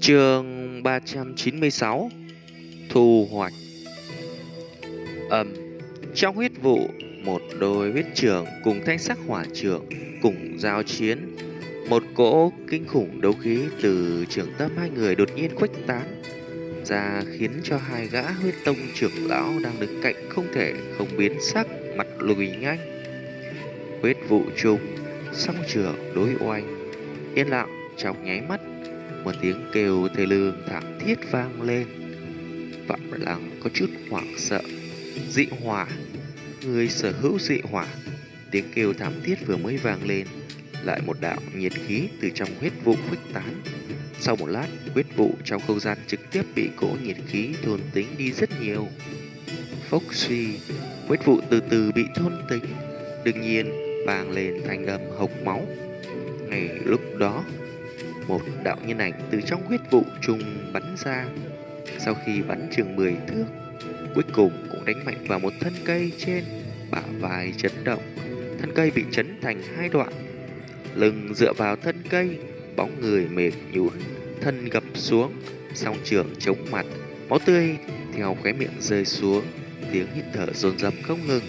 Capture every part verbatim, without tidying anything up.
Chương ba trăm chín mươi sáu. Thu hoạch. Ầm, trong huyết vụ, một đôi huyết trưởng cùng thanh sắc hỏa trưởng cùng giao chiến. Một cỗ kinh khủng đấu khí từ trường tâm hai người đột nhiên khuếch tán ra, khiến cho hai gã huyết tông trưởng lão đang đứng cạnh không thể không biến sắc, mặt lùi nhanh. Huyết vụ chung, song trường đối oanh, yên lặng trong nháy mắt. Một tiếng kêu thê lương thảm thiết vang lên. Phạm Lăng có chút hoảng sợ. Dị hỏa, người sở hữu dị hỏa. Tiếng kêu thảm thiết vừa mới vang lên, lại một đạo nhiệt khí từ trong huyết vụ khuếch tán. Sau một lát, huyết vụ trong không gian trực tiếp bị cỗ nhiệt khí thôn tính đi rất nhiều. Phốc suy, huyết vụ từ từ bị thôn tính. Đương nhiên, vang lên thanh âm hộc máu. Ngay lúc đó, một đạo nhân ảnh từ trong huyết vụ trùng bắn ra. Sau khi bắn chừng mười thước, cuối cùng cũng đánh mạnh vào một thân cây trên, bả vai chấn động. Thân cây bị chấn thành hai đoạn. Lưng dựa vào thân cây, bóng người mềm nhũn, thân gập xuống, song trường chống mặt, máu tươi theo khóe miệng rơi xuống, tiếng hít thở dồn dập không ngừng.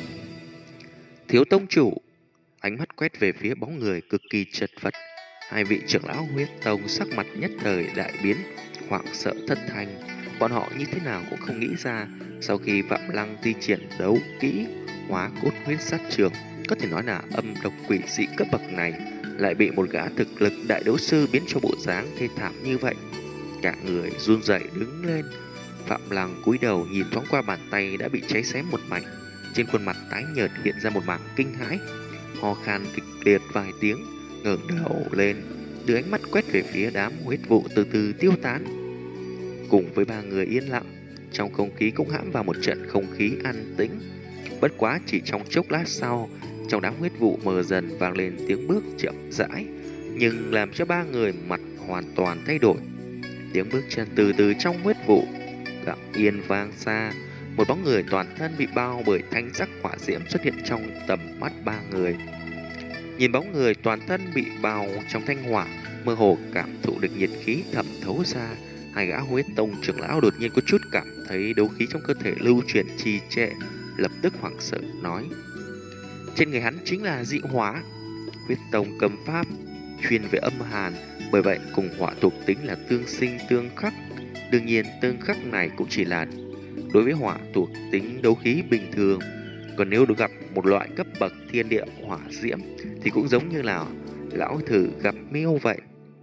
Thiếu tông chủ, ánh mắt quét về phía bóng người cực kỳ chật vật. Hai vị trưởng lão huyết tông sắc mặt nhất thời đại biến, hoảng sợ thất thanh. Bọn họ như thế nào cũng không nghĩ ra, sau khi Phạm Lăng thi triển đấu kỹ hóa cốt huyết sát trường, có thể nói là âm độc quỷ dị cấp bậc này, lại bị một gã thực lực đại đấu sư biến cho bộ dáng thê thảm như vậy. Cả người run rẩy đứng lên. Phạm Lăng cúi đầu nhìn thoáng qua bàn tay đã bị cháy xém một mảnh, trên khuôn mặt tái nhợt hiện ra một mảng kinh hãi, ho khan kịch liệt vài tiếng, ngẩng đầu lên, đưa ánh mắt quét về phía đám huyết vụ từ từ tiêu tán. Cùng với ba người yên lặng, trong không khí cũng hãm vào một trận không khí an tĩnh. Bất quá chỉ trong chốc lát sau, trong đám huyết vụ mờ dần vang lên tiếng bước chậm rãi, nhưng làm cho ba người mặt hoàn toàn thay đổi. Tiếng bước chân từ từ trong huyết vụ lặng yên vang xa. Một bóng người toàn thân bị bao bởi thanh sắc hỏa diễm xuất hiện trong tầm mắt ba người. Nhìn bóng người toàn thân bị bao trong thanh hỏa, mơ hồ cảm thụ được nhiệt khí thẩm thấu ra. Hai gã huyết tông trưởng lão đột nhiên có chút cảm thấy đấu khí trong cơ thể lưu chuyển trì trệ, lập tức hoảng sợ nói: trên người hắn chính là dị hỏa. Huyết tông cầm pháp chuyên về âm hàn, bởi vậy cùng hỏa thuộc tính là tương sinh tương khắc. Đương nhiên tương khắc này cũng chỉ là đối với hỏa thuộc tính đấu khí bình thường. Còn nếu được gặp một loại cấp bậc thiên địa hỏa diễm thì cũng giống như là lão thử gặp miêu vậy.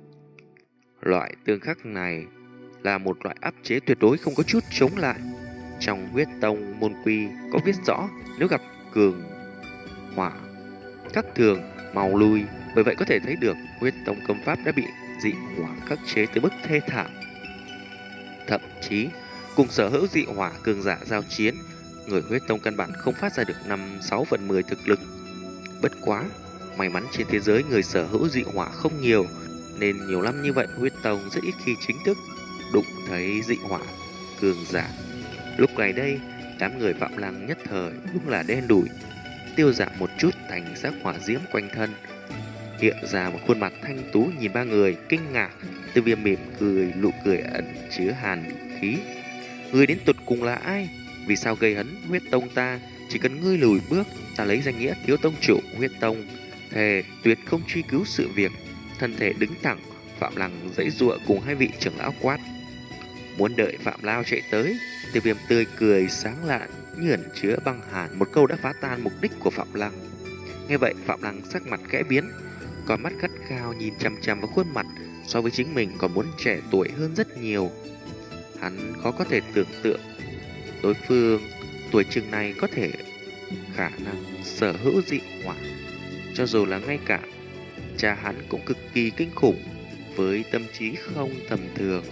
Loại tương khắc này là một loại áp chế tuyệt đối, không có chút chống lại. Trong huyết tông môn quy có viết rõ, nếu gặp cường hỏa các thường mau lui. Bởi vậy có thể thấy được huyết tông cấm pháp đã bị dị hỏa khắc chế tới mức thê thảm. Thậm chí cùng sở hữu dị hỏa cường giả giao chiến, người huyết tông căn bản không phát ra được năm sáu phần mười thực lực. Bất quá may mắn trên thế giới người sở hữu dị hỏa không nhiều, nên nhiều năm như vậy huyết tông rất ít khi chính thức đụng thấy dị hỏa cường giả. Lúc này đây, đám người Phạm Lăng nhất thời đúng là đen đủi, tiêu giảm một chút thành sắc hỏa diễm quanh thân, hiện ra một khuôn mặt thanh tú nhìn ba người kinh ngạc. Tiêu Viêm mỉm cười, nụ cười ẩn chứa hàn khí: người đến tụt cùng là ai? Vì sao gây hấn huyết tông ta? Chỉ cần ngươi lùi bước, ta lấy danh nghĩa thiếu tông chủ huyết tông, thề tuyệt không truy cứu sự việc. Thân thể đứng thẳng, Phạm Lăng giãy giụa cùng hai vị trưởng lão quát. Muốn đợi Phạm Lao chạy tới, Tiêu Viêm tươi cười sáng lạn như ẩn chứa băng hàn, một câu đã phá tan mục đích của Phạm Lăng. Nghe vậy Phạm Lăng sắc mặt khẽ biến, con mắt gắt gao nhìn chằm chằm vào khuôn mặt so với chính mình còn muốn trẻ tuổi hơn rất nhiều. Hắn khó có thể tưởng tượng đối phương tuổi chừng này có thể khả năng sở hữu dị hỏa. Cho dù là ngay cả cha hắn cũng cực kỳ kinh khủng, với tâm trí không tầm thường.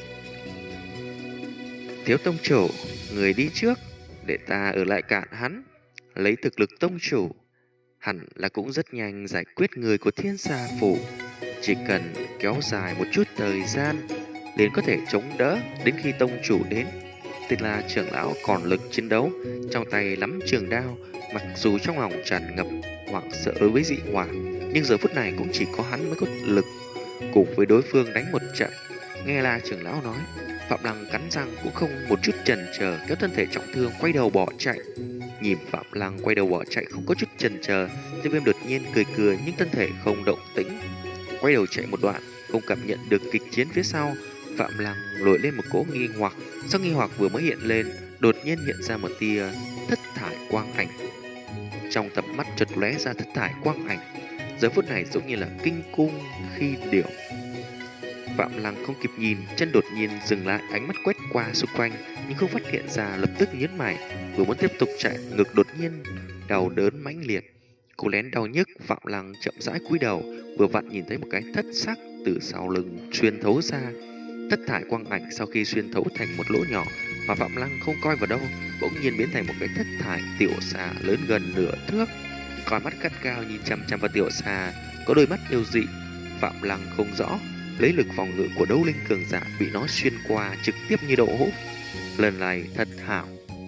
Thiếu tông chủ, người đi trước, để ta ở lại cản hắn. Lấy thực lực tông chủ, hẳn là cũng rất nhanh giải quyết người của Thiên Sa Phủ. Chỉ cần kéo dài một chút thời gian, liền có thể chống đỡ đến khi tông chủ đến. Tên là trưởng lão còn lực chiến đấu, trong tay nắm trường đao, mặc dù trong lòng tràn ngập hoảng sợ đối với dị hỏa, nhưng giờ phút này cũng chỉ có hắn mới có lực cùng với đối phương đánh một trận. Nghe La trưởng lão nói, Phạm Lăng cắn răng cũng không một chút chần chờ, kéo thân thể trọng thương quay đầu bỏ chạy. Nhìn Phạm Lăng quay đầu bỏ chạy không có chút chần chờ, Tiêu Viêm đột nhiên cười cười nhưng thân thể không động tĩnh. Quay đầu chạy một đoạn, không cảm nhận được kịch chiến phía sau, Phạm Lăng nổi lên một cỗ nghi hoặc. Sau nghi hoặc vừa mới hiện lên, đột nhiên hiện ra một tia thất thải quang ảnh. Trong tầm mắt chợt lóe ra thất thải quang ảnh, giờ phút này giống như là kinh cung khi điểu. Phạm Lăng không kịp nhìn, chân đột nhiên dừng lại, ánh mắt quét qua xung quanh nhưng không phát hiện ra, lập tức nhướng mày, vừa muốn tiếp tục chạy, ngực đột nhiên đau đớn mãnh liệt. Cố nén đau nhức, Phạm Lăng chậm rãi cúi đầu, vừa vặn nhìn thấy một cái thất sắc từ sau lưng xuyên thấu ra. Thất thải quang ảnh sau khi xuyên thấu thành một lỗ nhỏ mà Phạm Lăng không coi vào đâu, bỗng nhiên biến thành một cái thất thải tiểu xà lớn gần nửa thước. Con mắt cắt cao nhìn chằm chằm vào tiểu xà, có đôi mắt yêu dị. Phạm Lăng không rõ, lấy lực phòng ngự của đấu linh cường giả bị nó xuyên qua trực tiếp như đậu hũ. Lần này thật hảo.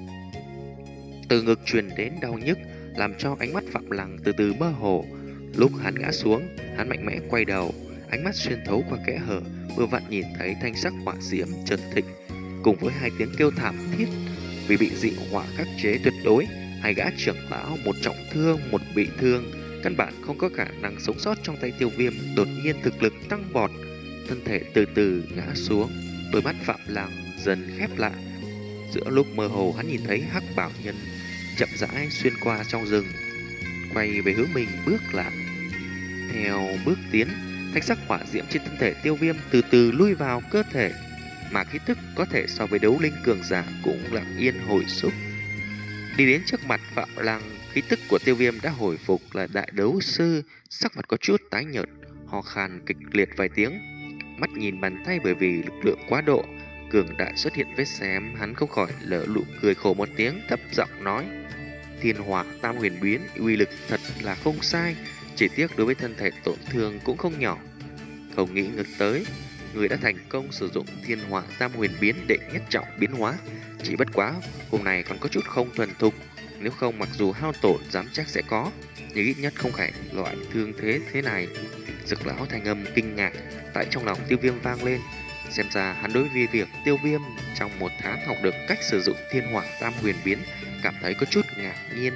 Từ ngực truyền đến đau nhức, làm cho ánh mắt Phạm Lăng từ từ mơ hồ. Lúc hắn ngã xuống, hắn mạnh mẽ quay đầu, ánh mắt xuyên thấu qua kẽ hở, vừa vặn nhìn thấy thanh sắc hỏa diễm chợt thịnh, cùng với hai tiếng kêu thảm thiết vì bị dị hỏa khắc chế tuyệt đối. Hai gã trưởng lão, một trọng thương, một bị thương, căn bản không có khả năng sống sót trong tay Tiêu Viêm. Đột nhiên thực lực tăng vọt, thân thể từ từ ngã xuống, đôi mắt Phạm Lăng dần khép lại. Giữa lúc mơ hồ, hắn nhìn thấy hắc bảo nhân chậm rãi xuyên qua trong rừng, quay về hướng mình bước lại. Theo bước tiến, thanh sắc hỏa diễm trên thân thể Tiêu Viêm từ từ lui vào cơ thể, mà khí tức có thể so với đấu linh cường giả cũng lặng yên hồi xúc. Đi đến trước mặt Phạm Lăng, khí tức của Tiêu Viêm đã hồi phục là đại đấu sư, sắc mặt có chút tái nhợt, ho khan kịch liệt vài tiếng, mắt nhìn bàn tay bởi vì lực lượng quá độ cường đại xuất hiện vết xém, hắn không khỏi lỡ nụ cười khổ một tiếng, thấp giọng nói: Thiên hỏa tam huyền biến, uy lực thật là không sai, chỉ tiếc đối với thân thể tổn thương cũng không nhỏ. Không nghĩ ngược tới, người đã thành công sử dụng thiên hỏa tam huyền biến đệ nhất trọng biến hóa, chỉ bất quá hôm nay còn có chút không thuần thục, nếu không mặc dù hao tổn dám chắc sẽ có, nhưng ít nhất không phải loại thương thế thế này. Dực lão thanh âm kinh ngạc tại trong lòng Tiêu Viêm vang lên, xem ra hắn đối với việc Tiêu Viêm trong một tháng học được cách sử dụng thiên hỏa tam huyền biến cảm thấy có chút ngạc nhiên.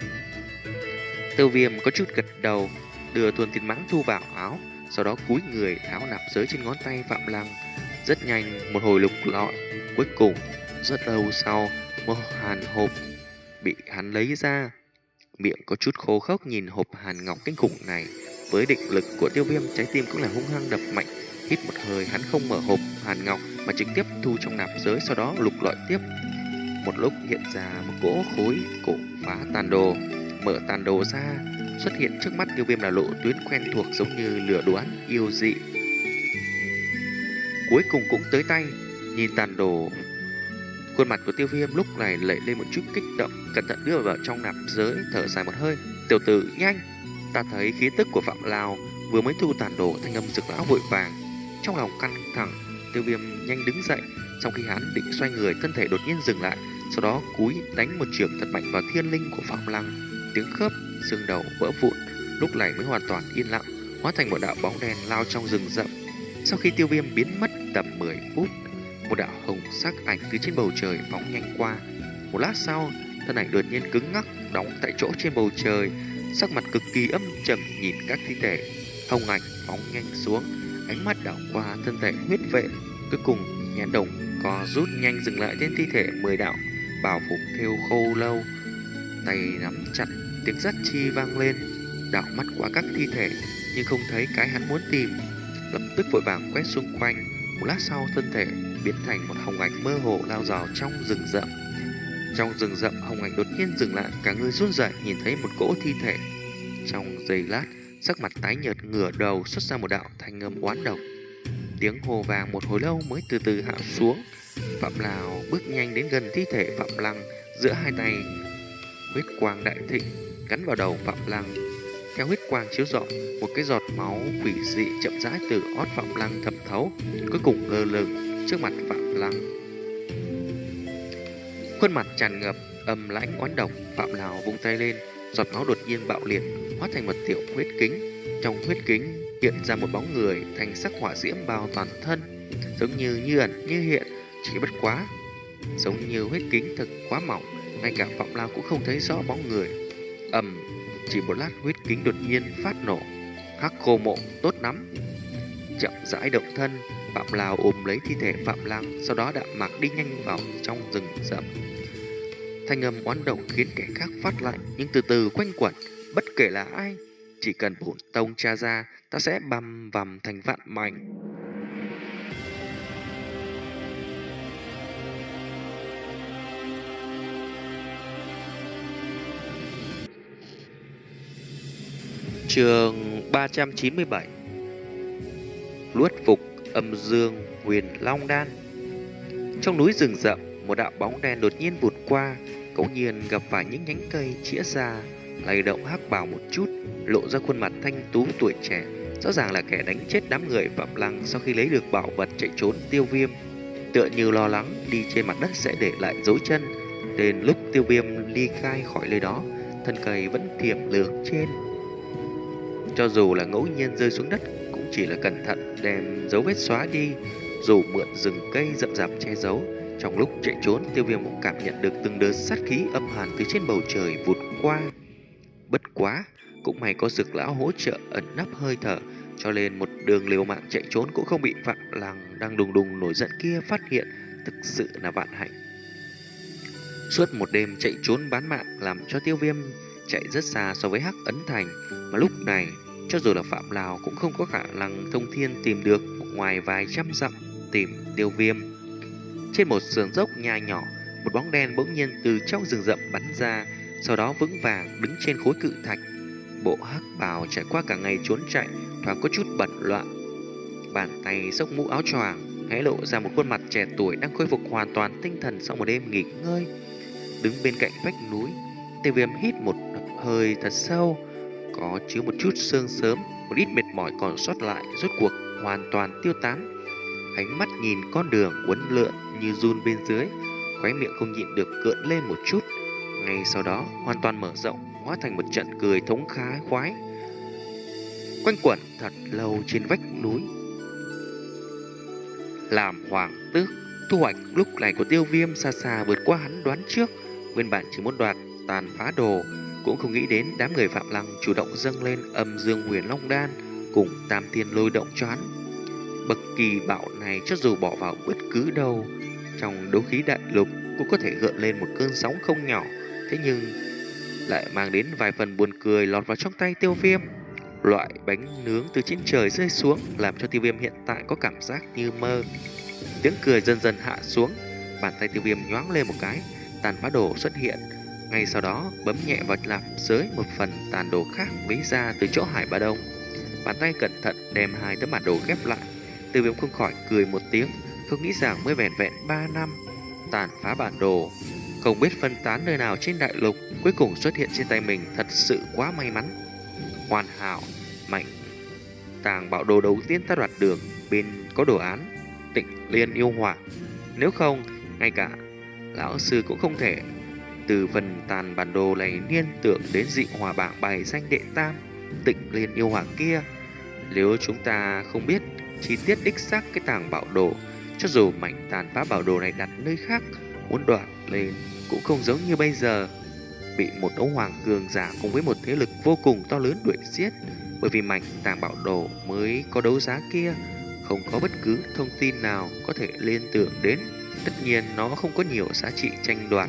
Tiêu Viêm có chút gật đầu, đưa tuần tiền mãng thu vào áo, sau đó cúi người tháo nạp giới trên ngón tay Phạm Lăng. Rất nhanh, một hồi lục lọi, cuối cùng rất lâu sau, một hàn hộp bị hắn lấy ra. Miệng có chút khô khốc nhìn hộp hàn ngọc kinh khủng này, với định lực của Tiêu Viêm, trái tim cũng là hung hăng đập mạnh. Hít một hơi, hắn không mở hộp hàn ngọc mà trực tiếp thu trong nạp giới, sau đó lục lọi tiếp. Một lúc hiện ra một cỗ khối cổ phá tàn đồ, mở tàn đồ ra, xuất hiện trước mắt Tiêu Viêm là lộ tuyến quen thuộc giống như lửa đoán yêu dị. Cuối cùng cũng tới tay, nhìn tàn đồ, khuôn mặt của Tiêu Viêm lúc này lệ lên một chút kích động, cẩn thận đưa vào trong nạp giới, thở dài một hơi: Tiểu tử, nhanh! Ta thấy khí tức của Phạm Lao vừa mới thu tàn đồ, thanh âm Dực lão vội vàng. Trong lòng căng thẳng, Tiêu Viêm nhanh đứng dậy, sau khi hắn định xoay người, thân thể đột nhiên dừng lại, sau đó cúi đánh một chưởng thật mạnh vào thiên linh của Phạm Lăng. Tiếng khớp xương đầu vỡ vụn, lúc này mới hoàn toàn yên lặng, hóa thành một đạo bóng đen lao trong rừng rậm. Sau khi Tiêu Viêm biến mất tầm mười phút, một đạo hồng sắc ảnh từ trên bầu trời phóng nhanh qua. Một lát sau, thân ảnh đột nhiên cứng ngắc, đóng tại chỗ trên bầu trời, sắc mặt cực kỳ âm trầm nhìn các thi thể. Hồng ảnh phóng nhanh xuống, ánh mắt đảo qua thân thể huyết vệ, cuối cùng nhãn đồng co rút nhanh dừng lại trên thi thể mười đạo bào phục thêu khô lâu, tay nắm chặt, tiếng rắt chi vang lên, đảo mắt qua các thi thể nhưng không thấy cái hắn muốn tìm, lập tức vội vàng quét xung quanh. Một lát sau, thân thể biến thành một hồng ảnh mơ hồ lao vào trong rừng rậm. Trong rừng rậm, hồng ảnh đột nhiên dừng lại, cả người run rẩy nhìn thấy một cỗ thi thể. Trong giây lát, sắc mặt tái nhợt ngửa đầu xuất ra một đạo thanh âm oán độc. Tiếng hô vàng một hồi lâu mới từ từ hạ xuống. Phạm Lào bước nhanh đến gần thi thể Phạm Lăng, giữa hai tay huyết quang đại thịnh gắn vào đầu Phạm Lăng. Theo huyết quang chiếu rọi, một cái giọt máu quỷ dị chậm rãi từ ót Phạm Lăng thẩm thấu, cuối cùng lơ lửng trước mặt Phạm Lăng. Khuôn mặt tràn ngập âm lãnh oán độc, Phạm Lào vung tay lên, giọt máu đột nhiên bạo liệt, hóa thành một tiểu huyết kính. Trong huyết kính hiện ra một bóng người, thành sắc hỏa diễm bao toàn thân, giống như như ẩn như hiện, chỉ bất quá giống như huyết kính thật quá mỏng, ngay cả Phạm Lao cũng không thấy rõ bóng người. Ầm, chỉ một lát huyết kính đột nhiên phát nổ. Hắc Khô Mộ tốt lắm. Chậm rãi động thân, Phạm Lao ôm lấy thi thể Phạm Lăng, sau đó đạm mạc đi nhanh vào trong rừng rậm. Thanh âm oán động khiến kẻ khác phát lạnh, nhưng từ từ quanh quẩn. Bất kể là ai, chỉ cần bổn tông tra ra, ta sẽ băm vằm thành vạn mảnh. Chương ba trăm chín mươi bảy. Luất phục âm dương huyền long đan. Trong núi rừng rậm, một đạo bóng đen đột nhiên vụt qua, ngẫu nhiên gặp phải những nhánh cây chĩa ra, lay động hắc bào một chút, lộ ra khuôn mặt thanh tú tuổi trẻ, rõ ràng là kẻ đánh chết đám người Phạm Lăng sau khi lấy được bảo vật chạy trốn Tiêu Viêm. Tựa như lo lắng đi trên mặt đất sẽ để lại dấu chân, đến lúc Tiêu Viêm ly khai khỏi nơi đó, thân cây vẫn thiểm lược trên. Cho dù là ngẫu nhiên rơi xuống đất, cũng chỉ là cẩn thận đem dấu vết xóa đi, dù mượn rừng cây rậm rạp che giấu. Trong lúc chạy trốn, Tiêu Viêm cũng cảm nhận được từng đợt sát khí âm hàn từ trên bầu trời vụt qua. Bất quá, cũng may có Dực lão hỗ trợ ẩn nấp hơi thở, cho nên một đường liều mạng chạy trốn cũng không bị Phạm Lăng đang đùng đùng nổi giận kia phát hiện, thực sự là vạn hạnh. Suốt một đêm chạy trốn bán mạng làm cho Tiêu Viêm chạy rất xa so với Hắc Ấn Thành, mà lúc này cho dù là Phạm Lào cũng không có khả năng thông thiên tìm được ngoài vài trăm dặm tìm Tiêu Viêm. Trên một sườn dốc nhà nhỏ, một bóng đen bỗng nhiên từ trong rừng rậm bắn ra, sau đó vững vàng đứng trên khối cự thạch. Bộ hắc bào trải qua cả ngày trốn chạy, thoáng có chút bận loạn. Bàn tay xốc mũ áo choàng, hé lộ ra một khuôn mặt trẻ tuổi đang khôi phục hoàn toàn tinh thần sau một đêm nghỉ ngơi. Đứng bên cạnh vách núi, Tiêu Viêm hít một hơi thật sâu, có chứa một chút sương sớm, một ít mệt mỏi còn sót lại rốt cuộc hoàn toàn tiêu tán. Ánh mắt nhìn con đường uốn lượn như run bên dưới, khóe miệng không nhịn được gợn lên một chút. Ngay sau đó hoàn toàn mở rộng, hóa thành một trận cười thống khá khoái, quanh quẩn thật lâu trên vách núi. Làm hoàng tước, thu hoạch lúc này của Tiêu Viêm xa xa vượt qua hắn đoán trước. Nguyên bản chỉ muốn đoạt tàn phá đồ, cũng không nghĩ đến đám người Phạm Lăng chủ động dâng lên âm dương huyền long đan cùng tam tiên lôi động cho hắn. Bậc kỳ bạo này cho dù bỏ vào bất cứ đâu trong đấu khí đại lục cũng có thể gợn lên một cơn sóng không nhỏ, thế nhưng lại mang đến vài phần buồn cười lọt vào trong tay Tiêu Viêm. Loại bánh nướng từ trên trời rơi xuống làm cho Tiêu Viêm hiện tại có cảm giác như mơ. Tiếng cười dần dần hạ xuống, bàn tay Tiêu Viêm nhoáng lên một cái, tàn phá đồ xuất hiện. Ngay sau đó bấm nhẹ vào lạp giới một phần tàn đồ khác lấy ra từ chỗ Hải Ba Đông. Bàn tay cẩn thận đem hai tấm bản đồ ghép lại. Tiêu Viêm không khỏi cười một tiếng, không nghĩ rằng mới vẻn vẹn ba năm tàn phá bản đồ, không biết phân tán nơi nào trên đại lục, cuối cùng xuất hiện trên tay mình, thật sự quá may mắn. Hoàn hảo, mạnh tàng bảo đồ đầu tiên ta đoạt được, bên có đồ án Tịnh Liên yêu hỏa. Nếu không, ngay cả lão sư cũng không thể từ phần tàn bản đồ này liên tưởng đến dị hỏa bảng bài danh đệ tam Tịnh Liên yêu hỏa kia. Nếu chúng ta không biết chi tiết đích xác cái tàng bảo đồ, cho dù mảnh tàn phá bảo đồ này đặt nơi khác, muốn đoạt lên cũng không giống như bây giờ, bị một đấu hoàng cường giả cùng với một thế lực vô cùng to lớn đuổi giết. Bởi vì mảnh tàng bảo đồ mới có đấu giá kia không có bất cứ thông tin nào có thể liên tưởng đến, tất nhiên nó không có nhiều giá trị tranh đoạt.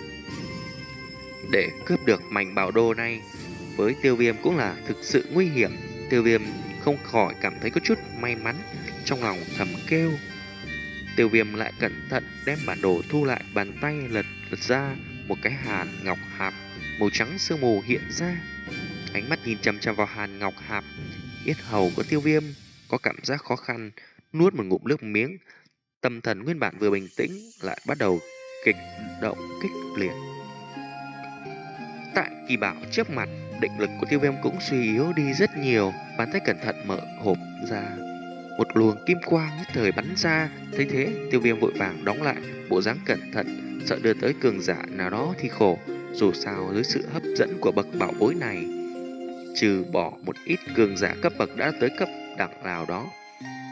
Để cướp được mảnh bảo đồ này với Tiêu Viêm cũng là thực sự nguy hiểm. Tiêu Viêm không khỏi cảm thấy có chút may mắn, trong lòng thầm kêu. Tiêu Viêm lại cẩn thận đem bản đồ thu lại, bàn tay lật lật ra, một cái hàn ngọc hạp màu trắng sương mù hiện ra. Ánh mắt nhìn chằm chằm vào hàn ngọc hạp, yết hầu của Tiêu Viêm có cảm giác khó khăn, nuốt một ngụm nước miếng. Tâm thần nguyên bản vừa bình tĩnh lại bắt đầu kịch động kích liệt. Tại kỳ bảo trước mặt, định lực của Tiêu Viêm cũng suy yếu đi rất nhiều. Bàn tay cẩn thận mở hộp ra, một luồng kim quang nhất thời bắn ra. Thấy thế, Tiêu Viêm vội vàng đóng lại, bộ dáng cẩn thận, sợ đưa tới cường giả nào đó thì khổ. Dù sao dưới sự hấp dẫn của bậc bảo bối này, trừ bỏ một ít cường giả cấp bậc đã tới cấp đẳng nào đó,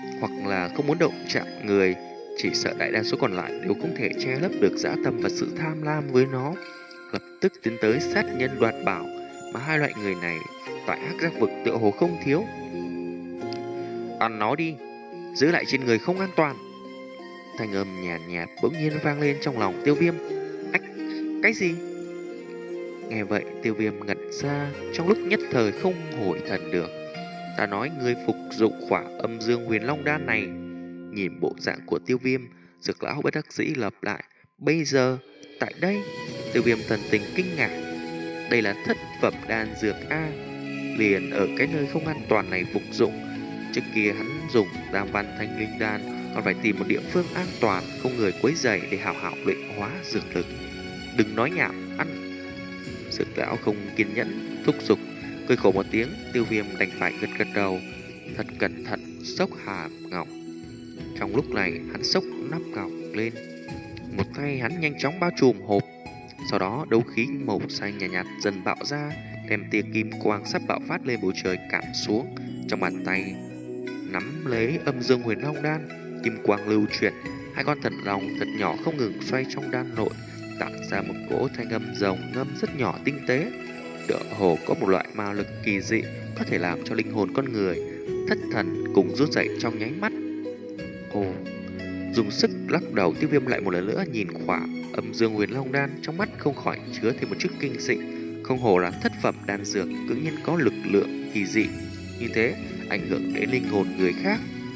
hoặc là không muốn động chạm người. Chỉ sợ đại đa số còn lại đều không thể che lấp được dã tâm và sự tham lam với nó, lập tức tiến tới sát nhân đoạt bảo, mà hai loại người này tại hắc giác vực tựa hồ không thiếu. Ăn nó đi, giữ lại trên người không an toàn. Thanh âm nhàn nhạt, nhạt bỗng nhiên vang lên trong lòng Tiêu Viêm. Ách, cái gì? Nghe vậy Tiêu Viêm ngẩn ra, trong lúc nhất thời không hồi thần được. Ta nói ngươi phục dụng khỏa âm dương huyền long đan này. Nhìn bộ dạng của Tiêu Viêm, Dược lão bất đắc dĩ lặp lại. Bây giờ, tại đây. Tiêu Viêm thần tình kinh ngạc. Đây là thất phẩm đan dược A, liền ở cái nơi không an toàn này phục dụng. Trước kia hắn dùng đam văn thanh linh đan, còn phải tìm một địa phương an toàn, không người quấy rầy để hảo hảo luyện hóa dược lực. Đừng nói nhảm, ăn. Dược lão không kiên nhẫn thúc giục, cười khổ một tiếng. Tiêu Viêm đành phải gật gật đầu, thật cẩn thận xốc hàm ngọc. Trong lúc này hắn xốc nắp ngọc lên, một tay hắn nhanh chóng bao trùm hộp. Sau đó đấu khí màu xanh nhạt, nhạt dần bạo ra, đem tia kim quang sắp bạo phát lên bầu trời cản xuống. Trong bàn tay nắm lấy âm dương huyền long đan, kim quang lưu chuyển, hai con thần long thật nhỏ không ngừng xoay trong đan nội, tạo ra một cỗ thanh âm rồng ngâm rất nhỏ tinh tế. Tựa hồ có một loại ma lực kỳ dị có thể làm cho linh hồn con người thất thần cùng rút dậy trong nháy mắt. Ồ, dùng sức lắc đầu, Tiêu Viêm lại một lần nữa nhìn khỏa âm dương huyền long đan, trong mắt không khỏi chứa thêm một chút kinh dị. Không hồ là thất phẩm đan dược, cứ nhiên có lực lượng kỳ dị như thế, ảnh hưởng đến linh hồn người khác.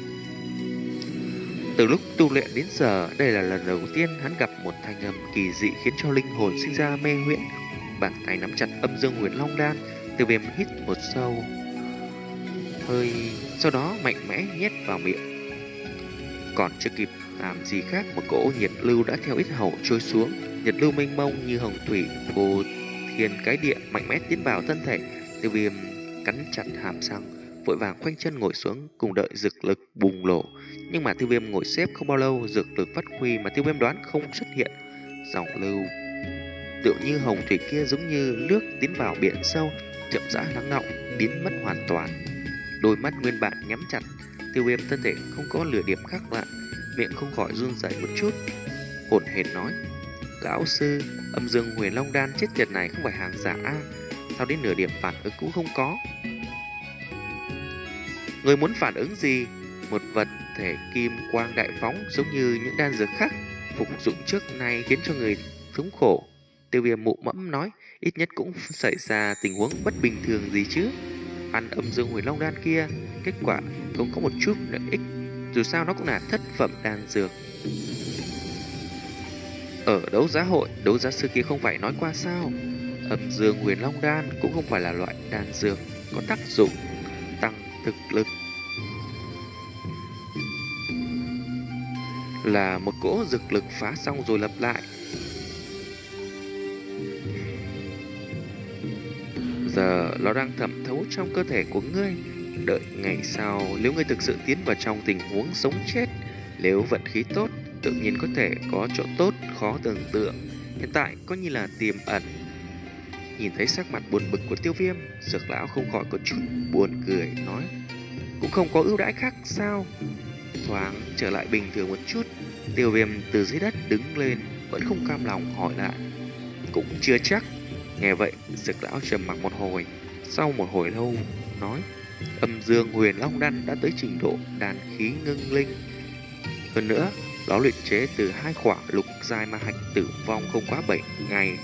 Từ lúc tu luyện đến giờ, đây là lần đầu tiên hắn gặp một thanh âm kỳ dị khiến cho linh hồn sinh ra mê huyễn. Bàn tay nắm chặt âm dương huyền long đan, Tiêu Viêm hít một sâu hơi, sau đó mạnh mẽ nhét vào miệng. Còn chưa kịp làm gì khác, một cỗ nhiệt lưu đã theo ít hầu trôi xuống. Nhiệt lưu mênh mông như hồng thủy phô thiên cái địa mạnh mẽ tiến vào thân thể. Tiêu Viêm cắn chặt hàm răng, vội vàng khoanh chân ngồi xuống cùng đợi dược lực bùng nổ. Nhưng mà Tiêu Viêm ngồi xếp không bao lâu, dược lực phát huy mà Tiêu Viêm đoán không xuất hiện. Dòng lưu tựa như hồng thủy kia giống như nước tiến vào biển sâu, chậm rãi lắng đọng, biến mất hoàn toàn. Đôi mắt nguyên bản nhắm chặt, Tiêu Viêm thân thể không có lửa điểm khác lạ, miệng không khỏi run rẩy một chút, hổn hển nói: Lão sư, âm dương huyền long đan chết tiệt này không phải hàng giả a, sao đến nửa điểm phản ứng cũng không có? Người muốn phản ứng gì? Một vật thể kim quang đại phóng giống như những đan dược khác phục dụng trước nay khiến cho người thống khổ. Tiêu Viêm mụ mẫm nói: ít nhất cũng xảy ra tình huống bất bình thường gì chứ. Ăn âm dương huyền long đan kia, kết quả không có một chút lợi ích, dù sao nó cũng là thất phẩm đan dược. Ở đấu giá hội, đấu giá sư kia không phải nói qua sao? Âm dương huyền long đan cũng không phải là loại đan dược có tác dụng tăng thực lực, là một cỗ dược lực phá xong rồi lập lại. Giờ nó đang thẩm thấu trong cơ thể của ngươi. Đợi ngày sau, nếu ngươi thực sự tiến vào trong tình huống sống chết, nếu vận khí tốt, tự nhiên có thể có chỗ tốt khó tưởng tượng. Hiện tại có như là tiềm ẩn. Nhìn thấy sắc mặt buồn bực của Tiêu Viêm, Dược lão không khỏi có chút buồn cười, nói: cũng không có ưu đãi khác sao? Thoáng trở lại bình thường một chút, Tiêu Viêm từ dưới đất đứng lên, vẫn không cam lòng hỏi lại: cũng chưa chắc. Nghe vậy, Dược lão trầm mặc một hồi, sau một hồi lâu nói: âm dương huyền long đan đã tới trình độ đan khí ngưng linh. Hơn nữa, nó luyện chế từ hai khỏa lục giai ma hạch tử vong không quá bảy ngày.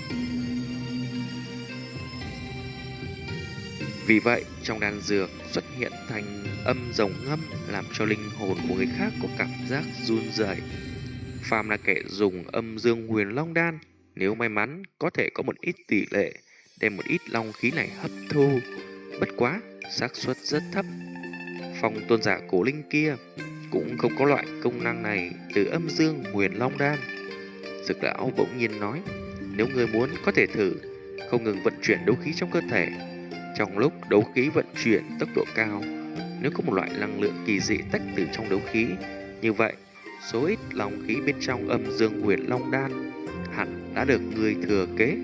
Vì vậy, trong đan dược xuất hiện thành âm rồng ngâm, làm cho linh hồn của người khác có cảm giác run rẩy. Phàm là kẻ dùng âm dương huyền long đan, nếu may mắn có thể có một ít tỷ lệ đem một ít long khí này hấp thu. Bất quá, xác suất rất thấp. Phong tôn giả cổ linh kia cũng không có loại công năng này từ âm dương huyền long đan. Dược lão bỗng nhiên nói: nếu người muốn có thể thử không ngừng vận chuyển đấu khí trong cơ thể. Trong lúc đấu khí vận chuyển tốc độ cao, nếu có một loại năng lượng kỳ dị tách từ trong đấu khí, như vậy số ít long khí bên trong âm dương huyền long đan hẳn đã được người thừa kế.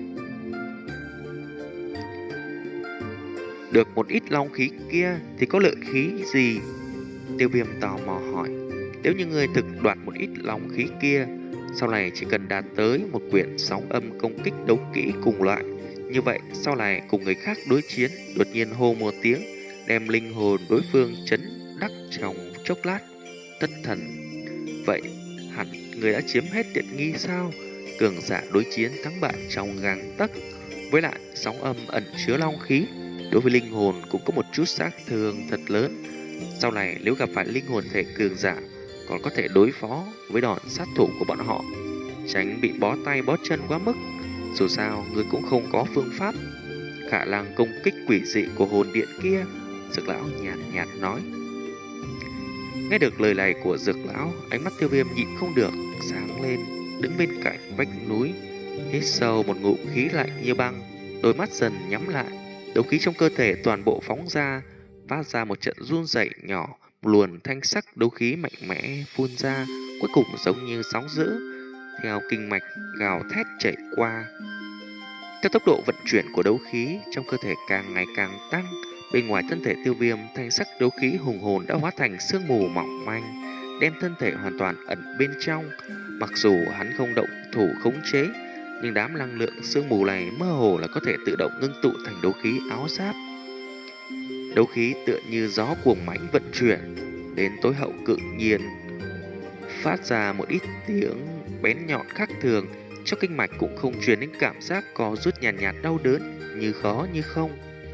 Được một ít long khí kia thì có lợi khí gì? Tiêu Viêm tò mò hỏi, nếu như ngươi thực đoạt một ít long khí kia, sau này chỉ cần đạt tới một quyển sóng âm công kích đấu kỹ cùng loại, như vậy sau này cùng người khác đối chiến, đột nhiên hô một tiếng, đem linh hồn đối phương chấn đắc trong chốc lát, thất thần. Vậy hẳn người đã chiếm hết tiện nghi sao? Cường giả đối chiến thắng bại trong gang tấc, với lại sóng âm ẩn chứa long khí, đối với linh hồn cũng có một chút sát thương thật lớn. Sau này nếu gặp phải linh hồn thể cường giả, còn có thể đối phó với đòn sát thủ của bọn họ, tránh bị bó tay bó chân quá mức. Dù sao, người cũng không có phương pháp khả năng công kích quỷ dị của hồn điện kia. Dược lão nhạt nhạt nói. Nghe được lời này của dược lão, ánh mắt Tiêu Viêm nhịn không được sáng lên, đứng bên cạnh vách núi, hít sâu một ngụm khí lạnh như băng, đôi mắt dần nhắm lại, đấu khí trong cơ thể toàn bộ phóng ra, phát ra một trận run rẩy nhỏ, một luồng thanh sắc đấu khí mạnh mẽ phun ra, cuối cùng giống như sóng dữ theo kinh mạch gào thét chảy qua. Theo tốc độ vận chuyển của đấu khí trong cơ thể càng ngày càng tăng, bên ngoài thân thể Tiêu Viêm, thanh sắc đấu khí hùng hồn đã hóa thành sương mù mỏng manh, đem thân thể hoàn toàn ẩn bên trong. Mặc dù hắn không động thủ khống chế, nhưng đám năng lượng sương mù này mơ hồ là có thể tự động ngưng tụ thành đấu khí áo giáp. Đấu khí tựa như gió cuồng mãnh vận chuyển đến tối hậu cự nhiên, phát ra một ít tiếng bén nhọn khác thường, trong kinh mạch cũng không truyền đến cảm giác có rút nhàn nhạt, nhạt đau đớn, như khó như không.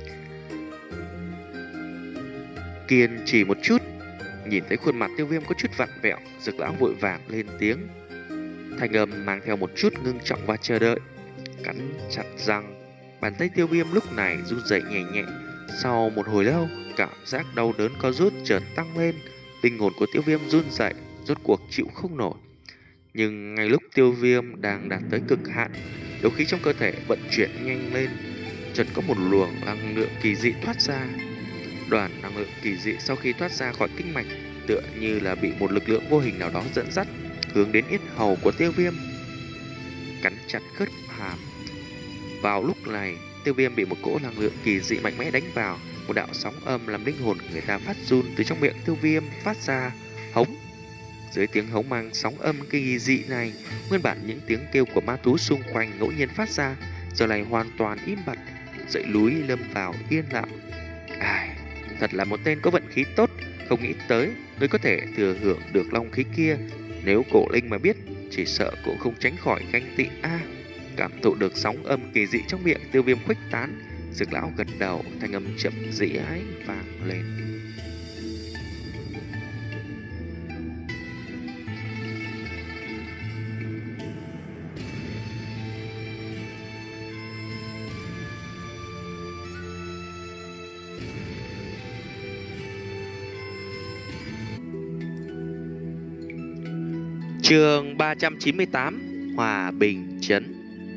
Kiên trì một chút. Nhìn thấy khuôn mặt Tiêu Viêm có chút vặn vẹo, Dược lão vội vàng lên tiếng, thanh âm mang theo một chút ngưng trọng và chờ đợi. Cắn chặt răng, bàn tay Tiêu Viêm lúc này run rẩy nhẹ nhẹ. Sau một hồi lâu, cảm giác đau đớn có rút chợt tăng lên, linh hồn của Tiêu Viêm run rẩy, rốt cuộc chịu không nổi. Nhưng ngay lúc Tiêu Viêm đang đạt tới cực hạn, đấu khí trong cơ thể vận chuyển nhanh lên, chợt có một luồng năng lượng kỳ dị thoát ra. Đoàn năng lượng kỳ dị sau khi thoát ra khỏi kinh mạch, tựa như là bị một lực lượng vô hình nào đó dẫn dắt, hướng đến yết hầu của Tiêu Viêm, cắn chặt khớp hàm. Vào lúc này, Tiêu Viêm bị một cỗ năng lượng kỳ dị mạnh mẽ đánh vào, một đạo sóng âm làm linh hồn người ta phát run từ trong miệng Tiêu Viêm phát ra hống. Dưới tiếng hống mang sóng âm kỳ dị này, nguyên bản những tiếng kêu của ma thú xung quanh ngẫu nhiên phát ra, giờ này hoàn toàn im bặt, dãy núi lâm vào yên lặng. Ai, thật là một tên có vận khí tốt, không nghĩ tới ngươi có thể thừa hưởng được long khí kia. Nếu Cổ Linh mà biết, chỉ sợ cũng không tránh khỏi ganh tị a. À, cảm thụ được sóng âm kỳ dị trong miệng Tiêu Viêm khuếch tán, Dược lão gật đầu, thanh âm chậm rãi vang lên. Chương ba trăm chín mươi tám, Hòa Bình Trấn.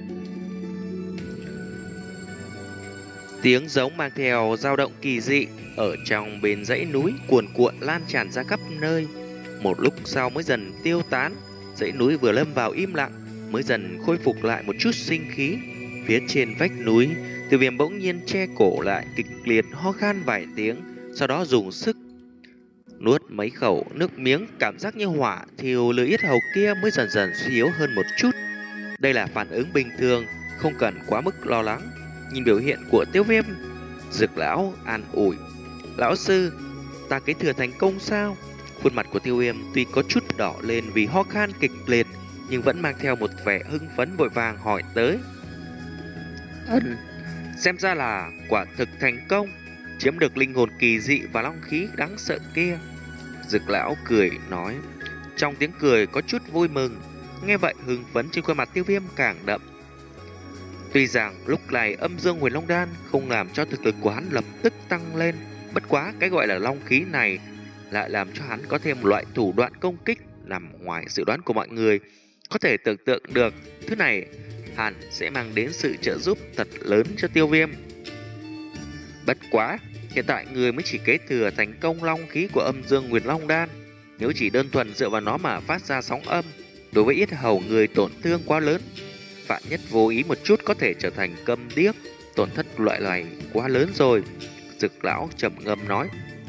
Tiếng giống mang theo dao động kỳ dị ở trong bên dãy núi cuồn cuộn lan tràn ra khắp nơi. Một lúc sau mới dần tiêu tán, dãy núi vừa lâm vào im lặng mới dần khôi phục lại một chút sinh khí. Phía trên vách núi, Tiêu Viêm bỗng nhiên che cổ lại, kịch liệt ho khan vài tiếng, sau đó dùng sức nuốt mấy khẩu nước miếng, cảm giác như hỏa thiêu lưỡi yết hầu kia mới dần dần suy yếu hơn một chút. Đây là phản ứng bình thường, không cần quá mức lo lắng. Nhìn biểu hiện của Tiêu Viêm, Dược lão an ủi, lão sư, ta kế thừa thành công sao? Khuôn mặt của Tiêu Viêm tuy có chút đỏ lên vì ho khan kịch liệt, nhưng vẫn mang theo một vẻ hưng phấn, vội vàng hỏi tới. Ừm, xem ra là quả thực thành công, chiếm được linh hồn kỳ dị và long khí đáng sợ kia. Dược lão cười nói, trong tiếng cười có chút vui mừng. Nghe vậy hưng phấn trên khuôn mặt Tiêu Viêm càng đậm. Tuy rằng lúc này âm dương huyền long đan không làm cho thực lực của hắn lập tức tăng lên, bất quá cái gọi là long khí này lại làm cho hắn có thêm một loại thủ đoạn công kích nằm ngoài dự đoán của mọi người. Có thể tưởng tượng được thứ này hẳn sẽ mang đến sự trợ giúp thật lớn cho Tiêu Viêm. Bất quá, hiện tại người mới chỉ kế thừa thành công long khí của âm dương huyền long đan. Nếu chỉ đơn thuần dựa vào nó mà phát ra sóng âm, đối với yết hầu người tổn thương quá lớn. Vạn nhất vô ý một chút có thể trở thành câm điếc, tổn thất loại này quá lớn rồi. Dược lão trầm ngâm nói,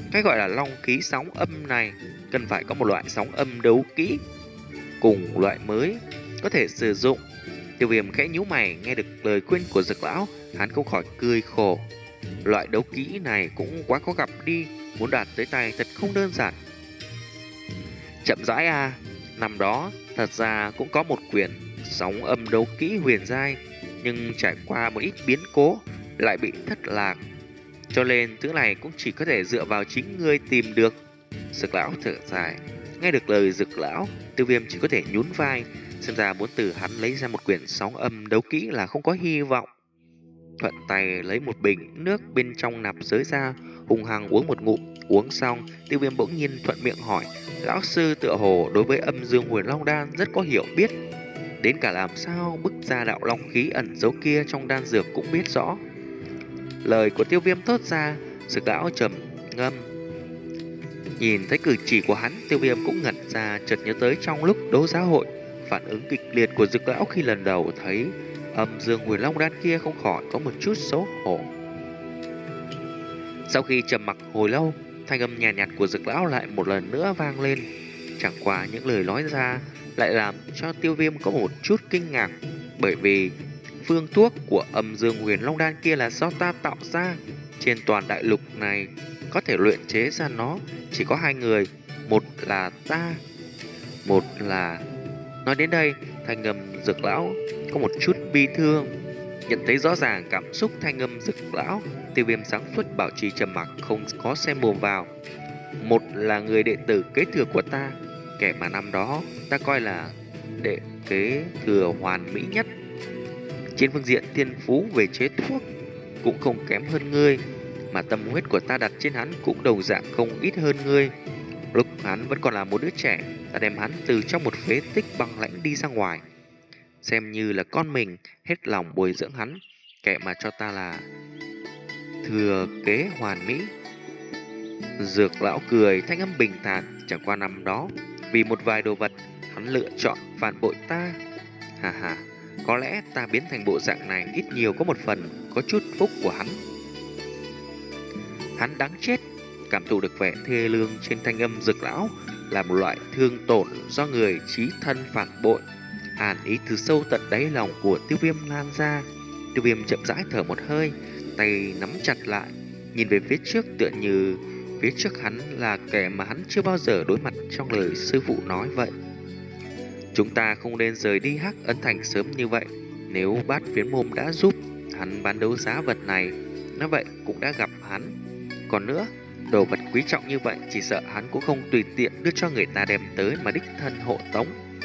Cái gọi là long khí sóng âm này cần phải có một loại sóng âm đấu kỹ cùng loại mới có thể sử dụng. Tiêu Viêm khẽ nhíu mày, nghe được lời khuyên của Dực lão, hắn không khỏi cười khổ. Loại đấu kỹ này cũng quá khó gặp đi, muốn đạt tới tay thật không đơn giản. Chậm rãi à, năm đó thật ra cũng có một quyển sóng âm đấu kỹ huyền giai, nhưng trải qua một ít biến cố lại bị thất lạc. Cho nên thứ này cũng chỉ có thể dựa vào chính ngươi tìm được. Dực lão thở dài, nghe được lời Dực lão, Tiêu Viêm chỉ có thể nhún vai. Xem ra muốn từ hắn lấy ra một quyển sóng âm đấu kỹ là không có hy vọng. Thuận tay lấy một bình nước bên trong nạp giới ra, hùng hăng uống một ngụm. Uống xong, Tiêu Viêm bỗng nhiên thuận miệng hỏi, lão sư tựa hồ đối với âm dương huyền long đan rất có hiểu biết, đến cả làm sao bức ra đạo long khí ẩn giấu kia trong đan dược cũng biết rõ. Lời của Tiêu Viêm thốt ra, Dực lão trầm ngâm. Nhìn thấy cử chỉ của hắn, Tiêu Viêm cũng ngẩn ra, chợt nhớ tới trong lúc đấu giá hội, phản ứng kịch liệt của Dực lão khi lần đầu thấy âm dương huyền long đan kia không khỏi có một chút xấu hổ. Sau khi trầm mặc hồi lâu, thanh âm nhàn nhạt, nhạt của Dực lão lại một lần nữa vang lên. Chẳng qua những lời nói ra lại làm cho Tiêu Viêm có một chút kinh ngạc, bởi vì phương thuốc của âm dương huyền long đan kia là do ta tạo ra. Trên toàn đại lục này có thể luyện chế ra nó chỉ có hai người, một là ta, một là... Nói đến đây, thanh âm Dực lão có một chút bi thương. Nhận thấy rõ ràng cảm xúc thanh âm Dực lão, Tiêu Viêm sáng suốt bảo trì trầm mặc, không có xen mồm vào. Một là người đệ tử kế thừa của ta, kẻ mà năm đó ta coi là đệ kế thừa hoàn mỹ nhất. Trên phương diện thiên phú về chế thuốc cũng không kém hơn ngươi, mà tâm huyết của ta đặt trên hắn cũng đồng dạng không ít hơn ngươi. Lúc hắn vẫn còn là một đứa trẻ, ta đem hắn từ trong một phế tích băng lãnh đi ra ngoài, xem như là con mình, hết lòng bồi dưỡng hắn, kẻ mà cho ta là thừa kế hoàn mỹ. Dược lão cười, thanh âm bình thản. Chẳng qua năm đó, vì một vài đồ vật, hắn lựa chọn phản bội ta. Hà hà, có lẽ ta biến thành bộ dạng này ít nhiều có một phần có chút phúc của hắn. Hắn đáng chết. Cảm thụ được vẻ thê lương trên thanh âm Dực lão là một loại thương tổn do người chí thân phản bội. Hàn ý từ sâu tận đáy lòng của Tiêu Viêm lan ra. Tiêu Viêm chậm rãi thở một hơi, tay nắm chặt lại, nhìn về phía trước, tựa như phía trước hắn là kẻ mà hắn chưa bao giờ đối mặt trong lời sư phụ nói vậy. Chúng ta không nên rời đi Hắc Ân Thành sớm như vậy. Nếu Bát Phiến Môn đã giúp hắn bán đấu giá vật này, nói vậy cũng đã gặp hắn. Còn nữa, đồ vật quý trọng như vậy, chỉ sợ hắn cũng không tùy tiện đưa cho người ta đem tới mà đích thân hộ tống.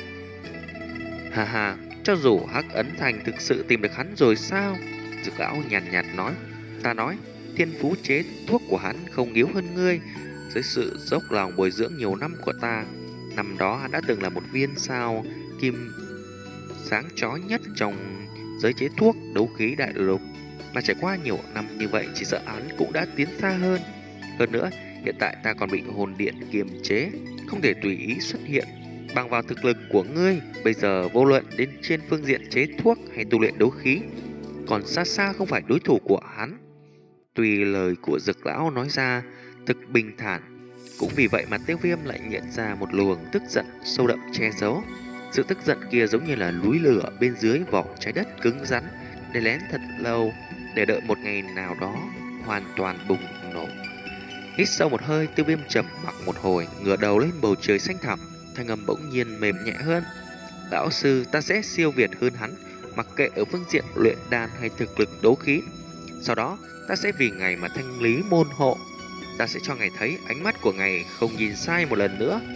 Hà hà, cho dù Hắc Ấn Thành thực sự tìm được hắn rồi sao? Dực lão nhàn nhạt, nhạt nói. Ta nói, thiên phú chế thuốc của hắn không yếu hơn ngươi. Dưới sự dốc lòng bồi dưỡng nhiều năm của ta, năm đó hắn đã từng là một viên sao kim sáng chói nhất trong giới chế thuốc đấu khí đại lục. Mà trải qua nhiều năm như vậy, chỉ sợ hắn cũng đã tiến xa hơn. Hơn nữa, hiện tại ta còn bị hồn điện kiềm chế, không thể tùy ý xuất hiện. Bằng vào thực lực của ngươi, bây giờ vô luận đến trên phương diện chế thuốc hay tu luyện đấu khí, còn xa xa không phải đối thủ của hắn. Tuy lời của Dực lão nói ra thực bình thản, cũng vì vậy mà Tiêu Viêm lại nhận ra một luồng tức giận sâu đậm che giấu. Sự tức giận kia giống như là núi lửa bên dưới vỏ trái đất cứng rắn, để lén thật lâu, để đợi một ngày nào đó hoàn toàn bùng nổ. Hít sâu một hơi, Tiêu Viêm trầm mặc một hồi, ngửa đầu lên bầu trời xanh thẳm, thanh âm bỗng nhiên mềm nhẹ hơn. Lão sư, ta sẽ siêu việt hơn hắn, mặc kệ ở phương diện luyện đan hay thực lực đấu khí. Sau đó, ta sẽ vì ngài mà thanh lý môn hộ. Ta sẽ cho ngài thấy ánh mắt của ngài không nhìn sai một lần nữa.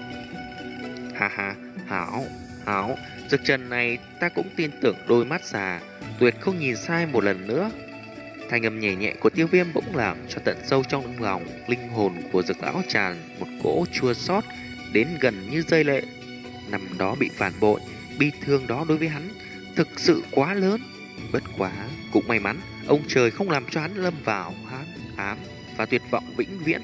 Ha ha, hảo, hảo, dược trần này ta cũng tin tưởng đôi mắt già, tuyệt không nhìn sai một lần nữa. Thanh âm nhẹ nhẹ của Tiêu Viêm bỗng làm cho tận sâu trong lòng linh hồn của Dực lão tràn một cỗ chua xót đến gần như rơi lệ. Năm đó bị phản bội, bi thương đó đối với hắn thực sự quá lớn. Bất quá cũng may mắn ông trời không làm cho hắn lâm vào hán ám và tuyệt vọng vĩnh viễn.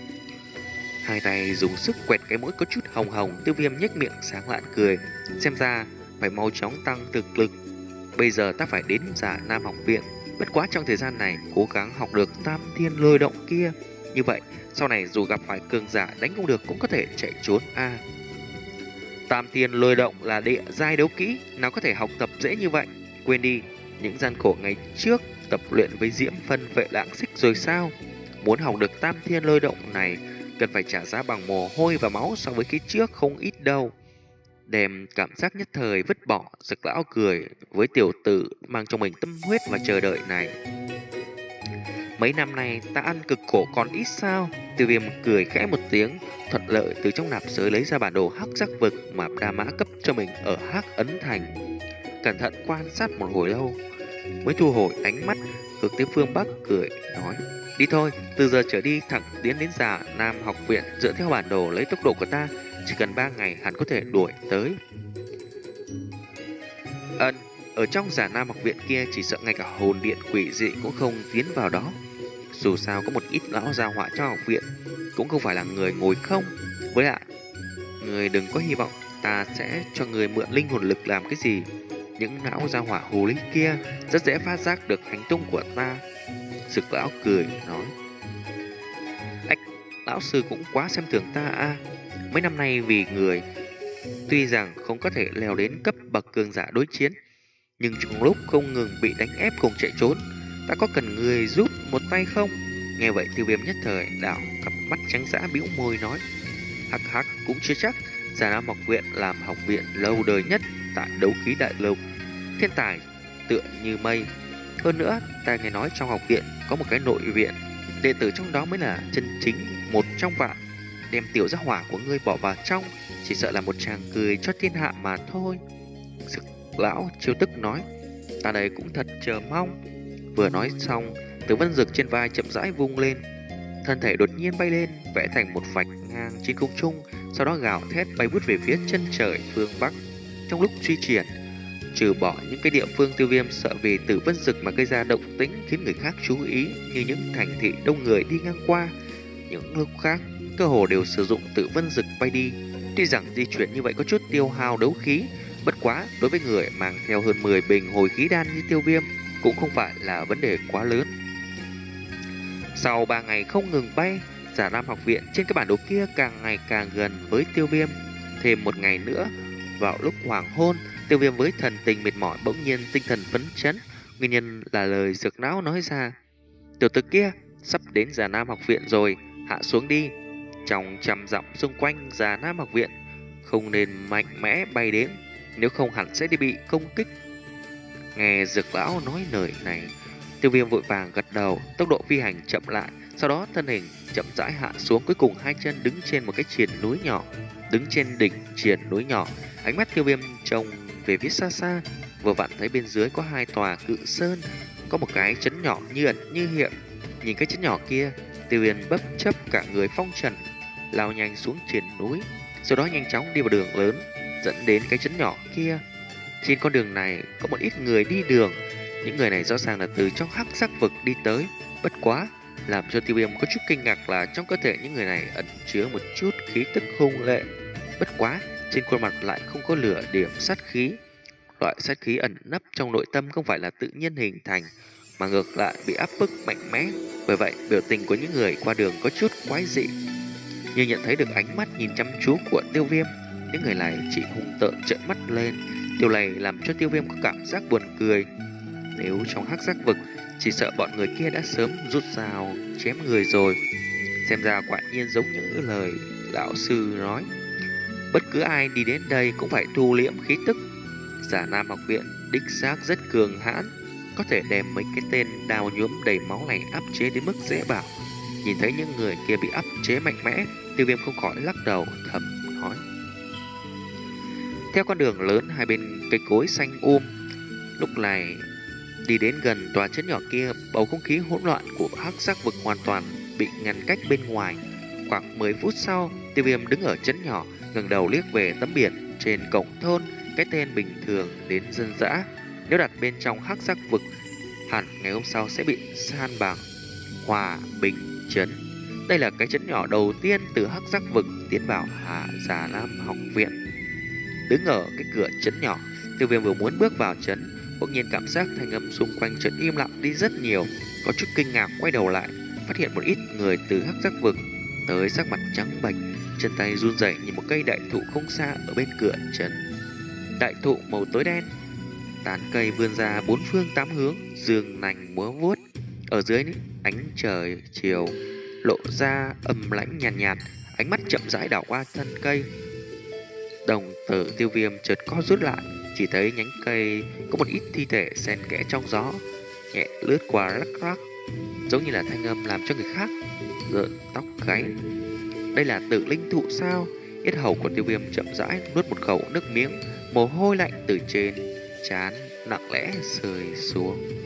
Hai tay dùng sức quẹt cái mũi có chút hồng hồng. Tiêu Viêm nhếch miệng sáng lạn cười. Xem ra phải mau chóng tăng thực lực. Bây giờ ta phải đến Giả Nam học viện. Bất quá trong thời gian này cố gắng học được Tam Thiên Lôi Động kia, Như vậy, sau này dù gặp phải cường giả đánh không được cũng có thể chạy trốn a. À, Tam Thiên Lôi Động là địa giai đấu kỹ, nào có thể học tập dễ như vậy. Quên đi, những gian khổ ngày trước tập luyện với Diễm Phân Vệ Lãng Xích rồi sao? Muốn học được Tam Thiên Lôi Động này, cần phải trả giá bằng mồ hôi và máu so với cái trước không ít đâu. Đem cảm giác nhất thời vứt bỏ, Dực lão cười với tiểu tử mang trong mình tâm huyết và chờ đợi này. Mấy năm nay ta ăn cực khổ còn ít sao? Tiêu Viêm cười khẽ một tiếng, thuận lợi từ trong nạp giới lấy ra bản đồ hắc giác vực mà Đa Mã cấp cho mình ở Hắc Ấn Thành. Cẩn thận quan sát một hồi lâu, mới thu hồi ánh mắt, hướng tới phương Bắc cười nói: đi thôi, từ giờ trở đi thẳng tiến đến Già Nam học viện, dựa theo bản đồ lấy tốc độ của ta, chỉ cần ba ngày hẳn có thể đuổi tới. Ân, ở trong Già Nam học viện kia chỉ sợ ngay cả hồn điện quỷ dị cũng không tiến vào đó. Dù sao có một ít lão gia họa trong học viện, cũng không phải là người ngồi không. Với lại, người đừng có hy vọng ta sẽ cho người mượn linh hồn lực làm cái gì. Những lão gia hỏa hồ ly kia rất dễ phát giác được hành tung của ta. Dực lão cười nói: ách, lão sư cũng quá xem thường ta a. Mấy năm nay vì người, tuy rằng không có thể leo đến cấp bậc cường giả đối chiến, nhưng trong lúc không ngừng bị đánh ép cùng chạy trốn, ta có cần người giúp một tay không? Nghe vậy Tiêu Viêm nhất thời đảo cặp mắt trắng dã bĩu môi nói: hắc hắc, cũng chưa chắc. Già Nam học viện làm học viện lâu đời nhất tại đấu khí đại lục, thiên tài tựa như mây. Hơn nữa, ta nghe nói trong học viện có một cái nội viện, đệ tử trong đó mới là chân chính một trong vạn. Đem tiểu gia hỏa của ngươi bỏ vào trong, chỉ sợ là một chàng cười cho thiên hạ mà thôi. Dực lão chiêu tức nói: ta đây cũng thật chờ mong. Vừa nói xong, Tử Vân Dực trên vai chậm rãi vung lên, thân thể đột nhiên bay lên, vẽ thành một vạch ngang trên không trung, sau đó gào thét bay vút về phía chân trời phương Bắc. Trong lúc truy triển, trừ bỏ những cái địa phương Tiêu Viêm sợ vì Tử Vân Dực mà gây ra động tĩnh khiến người khác chú ý, như những thành thị đông người đi ngang qua, những lúc khác cơ hồ đều sử dụng Tử Vân Dực bay đi. Tuy rằng di chuyển như vậy có chút tiêu hao đấu khí, bất quá đối với người mang theo hơn mười bình hồi khí đan như Tiêu Viêm cũng không phải là vấn đề quá lớn. Sau ba ngày không ngừng bay, Già Nam học viện trên cái bản đồ kia càng ngày càng gần với Tiêu Viêm. Thêm một ngày nữa, vào lúc hoàng hôn, Tiêu Viêm với thần tình mệt mỏi bỗng nhiên tinh thần phấn chấn. Nguyên nhân là lời Dược Lão nói ra: tiểu tử kia sắp đến Già Nam học viện rồi, hạ xuống đi. Trong trăm dặm xung quanh Già Nam học viện không nên mạnh mẽ bay đến, nếu không hẳn sẽ đi bị công kích. Nghe Dược Lão nói lời này, Tiêu Viêm vội vàng gật đầu, tốc độ phi hành chậm lại, sau đó thân hình chậm rãi hạ xuống, cuối cùng hai chân đứng trên một cái triền núi nhỏ. Đứng trên đỉnh triền núi nhỏ, ánh mắt Tiêu Viêm trông về phía xa xa, vừa vặn thấy bên dưới có hai tòa cự sơn, có một cái trấn nhỏ như ẩn như hiện. Nhìn cái trấn nhỏ kia, Tiêu Viêm bất chấp cả người phong trần, lao nhanh xuống triền núi, sau đó nhanh chóng đi vào đường lớn dẫn đến cái trấn nhỏ kia. Trên con đường này có một ít người đi đường, những người này rõ ràng là từ trong hắc sắc vực đi tới. Bất quá, làm cho Tiêu Viêm có chút kinh ngạc là trong cơ thể những người này ẩn chứa một chút khí tức hung lệ. Bất quá, trên khuôn mặt lại không có lửa điểm sát khí. Loại sát khí ẩn nấp trong nội tâm không phải là tự nhiên hình thành, mà ngược lại bị áp bức mạnh mẽ. Bởi vậy, biểu tình của những người qua đường có chút quái dị. Như nhận thấy được ánh mắt nhìn chăm chú của Tiêu Viêm, những người này chỉ hung tợn trợn mắt lên. Điều này làm cho Tiêu Viêm có cảm giác buồn cười. Nếu trong hắc giác vực, chỉ sợ bọn người kia đã sớm rút dao chém người rồi. Xem ra quả nhiên giống như lời lão sư nói, bất cứ ai đi đến đây cũng phải thu liễm khí tức. Già Nam học viện đích xác rất cường hãn, có thể đem mấy cái tên đào nhuốm đầy máu này áp chế đến mức dễ bảo. Nhìn thấy những người kia bị áp chế mạnh mẽ, Tiêu Viêm không khỏi lắc đầu thầm nói. Theo con đường lớn hai bên cây cối xanh um, lúc này đi đến gần tòa trấn nhỏ kia, bầu không khí hỗn loạn của hắc sắc vực hoàn toàn bị ngăn cách bên ngoài. Khoảng mười phút sau, Tiêu Viêm đứng ở trấn nhỏ, ngẩng đầu liếc về tấm biển trên cổng thôn. Cái tên bình thường đến dân dã, nếu đặt bên trong hắc sắc vực, hẳn ngày hôm sau sẽ bị san bằng. Hòa Bình Trấn, đây là cái trấn nhỏ đầu tiên từ hắc sắc vực tiến vào Hạ Già Nam học viện. Đứng ở cái cửa trấn nhỏ, Tiêu Viêm vừa muốn bước vào trấn, bỗng nhiên cảm giác thanh âm xung quanh chợt im lặng đi rất nhiều, có chút kinh ngạc quay đầu lại, phát hiện một ít người từ hắc giác vực tới, sắc mặt trắng bệch, chân tay run rẩy nhìn một cây đại thụ không xa ở bên cửa trấn. Đại thụ màu tối đen, tán cây vươn ra bốn phương tám hướng, dương nành múa vuốt. Ở dưới ánh trời chiều lộ ra âm lãnh nhàn nhạt, nhạt, ánh mắt chậm rãi đảo qua thân cây. Đồng tử Tiêu Viêm chợt co rút lại, chỉ thấy nhánh cây có một ít thi thể xen kẽ trong gió, nhẹ lướt qua lắc lắc, giống như là thanh âm làm cho người khác rợn tóc gáy. Đây là Tử Linh thụ sao? Yết hầu của Tiêu Viêm chậm rãi nuốt một khẩu nước miếng, mồ hôi lạnh từ trên trán nặng lẽ rơi xuống.